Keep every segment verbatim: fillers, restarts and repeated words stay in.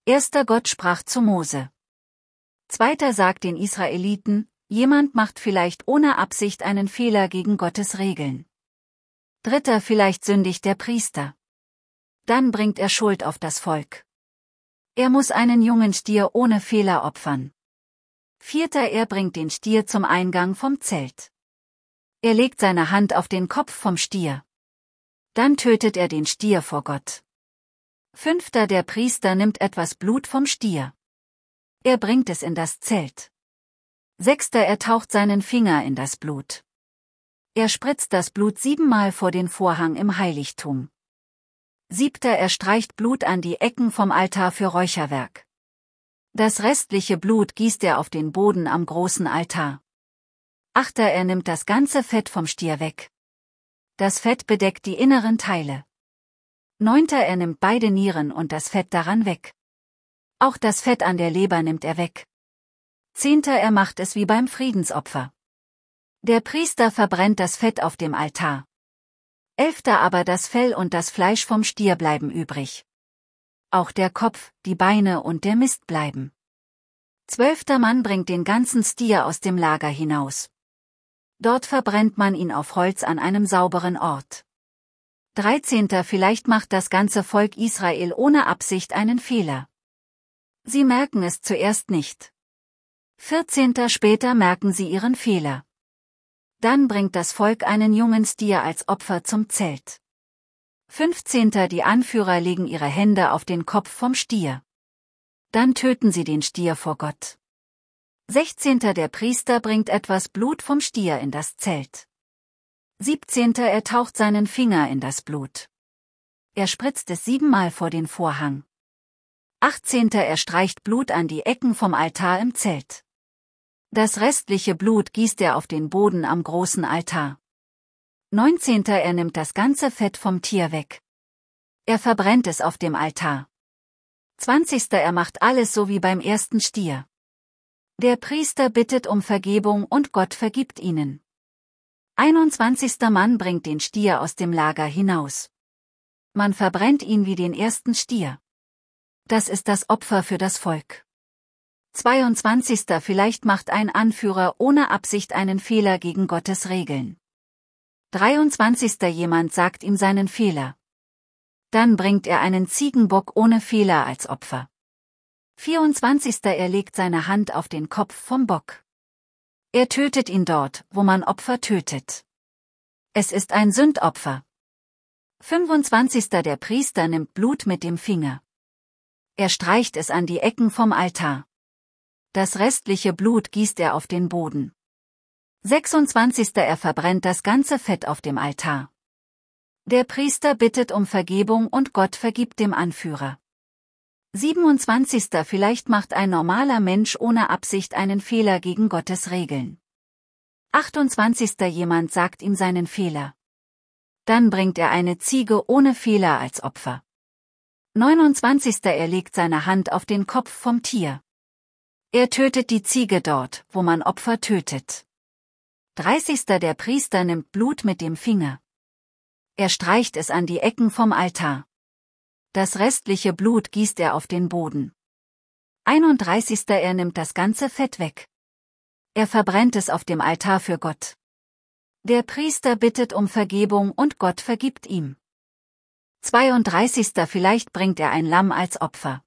Erster Gott sprach zu Mose. Zweiter sagt den Israeliten, jemand macht vielleicht ohne Absicht einen Fehler gegen Gottes Regeln. Dritter vielleicht sündigt der Priester. Dann bringt er Schuld auf das Volk. Er muss einen jungen Stier ohne Fehler opfern. Vierter er bringt den Stier zum Eingang vom Zelt. Er legt seine Hand auf den Kopf vom Stier. Dann tötet er den Stier vor Gott. Fünfter der Priester nimmt etwas Blut vom Stier. Er bringt es in das Zelt. Sechster er taucht seinen Finger in das Blut. Er spritzt das Blut siebenmal vor den Vorhang im Heiligtum. Siebter er streicht Blut an die Ecken vom Altar für Räucherwerk. Das restliche Blut gießt er auf den Boden am großen Altar. Achter er nimmt das ganze Fett vom Stier weg. Das Fett bedeckt die inneren Teile. Neunter er nimmt beide Nieren und das Fett daran weg. Auch das Fett an der Leber nimmt er weg. Zehnter er macht es wie beim Friedensopfer. Der Priester verbrennt das Fett auf dem Altar. Elfter aber das Fell und das Fleisch vom Stier bleiben übrig. Auch der Kopf, die Beine und der Mist bleiben. Zwölfter Mann bringt den ganzen Stier aus dem Lager hinaus. Dort verbrennt man ihn auf Holz an einem sauberen Ort. Dreizehnter vielleicht macht das ganze Volk Israel ohne Absicht einen Fehler. Sie merken es zuerst nicht. Vierzehnter später merken sie ihren Fehler. Dann bringt das Volk einen jungen Stier als Opfer zum Zelt. Fünfzehnter die Anführer legen ihre Hände auf den Kopf vom Stier. Dann töten sie den Stier vor Gott. Sechzehnter der Priester bringt etwas Blut vom Stier in das Zelt. Siebzehnter er taucht seinen Finger in das Blut. Er spritzt es siebenmal vor den Vorhang. Achtzehnter er streicht Blut an die Ecken vom Altar im Zelt. Das restliche Blut gießt er auf den Boden am großen Altar. Neunzehnter er nimmt das ganze Fett vom Tier weg. Er verbrennt es auf dem Altar. Zwanzigster er macht alles so wie beim ersten Stier. Der Priester bittet um Vergebung und Gott vergibt ihnen. Einundzwanzigster Mann bringt den Stier aus dem Lager hinaus. Man verbrennt ihn wie den ersten Stier. Das ist das Opfer für das Volk. zweiundzwanzigster vielleicht macht ein Anführer ohne Absicht einen Fehler gegen Gottes Regeln. dreiundzwanzigster jemand sagt ihm seinen Fehler. Dann bringt er einen Ziegenbock ohne Fehler als Opfer. vierundzwanzigster er legt seine Hand auf den Kopf vom Bock. Er tötet ihn dort, wo man Opfer tötet. Es ist ein Sündopfer. fünfundzwanzigster der Priester nimmt Blut mit dem Finger. Er streicht es an die Ecken vom Altar. Das restliche Blut gießt er auf den Boden. sechsundzwanzigster er verbrennt das ganze Fett auf dem Altar. Der Priester bittet um Vergebung und Gott vergibt dem Anführer. siebenundzwanzigster vielleicht macht ein normaler Mensch ohne Absicht einen Fehler gegen Gottes Regeln. achtundzwanzigster jemand sagt ihm seinen Fehler. Dann bringt er eine Ziege ohne Fehler als Opfer. neunundzwanzigster er legt seine Hand auf den Kopf vom Tier. Er tötet die Ziege dort, wo man Opfer tötet. dreißigster der Priester nimmt Blut mit dem Finger. Er streicht es an die Ecken vom Altar. Das restliche Blut gießt er auf den Boden. einunddreißigster er nimmt das ganze Fett weg. Er verbrennt es auf dem Altar für Gott. Der Priester bittet um Vergebung und Gott vergibt ihm. zweiunddreißigster vielleicht bringt er ein Lamm als Opfer.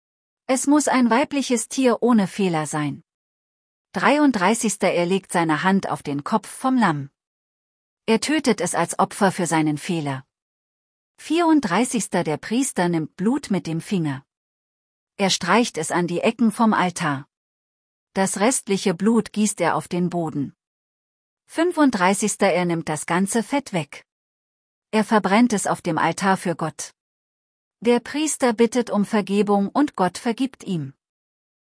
Es muss ein weibliches Tier ohne Fehler sein. dreiunddreißigster er legt seine Hand auf den Kopf vom Lamm. Er tötet es als Opfer für seinen Fehler. vierunddreißigster der Priester nimmt Blut mit dem Finger. Er streicht es an die Ecken vom Altar. Das restliche Blut gießt er auf den Boden. fünfunddreißigster er nimmt das ganze Fett weg. Er verbrennt es auf dem Altar für Gott. Der Priester bittet um Vergebung und Gott vergibt ihm.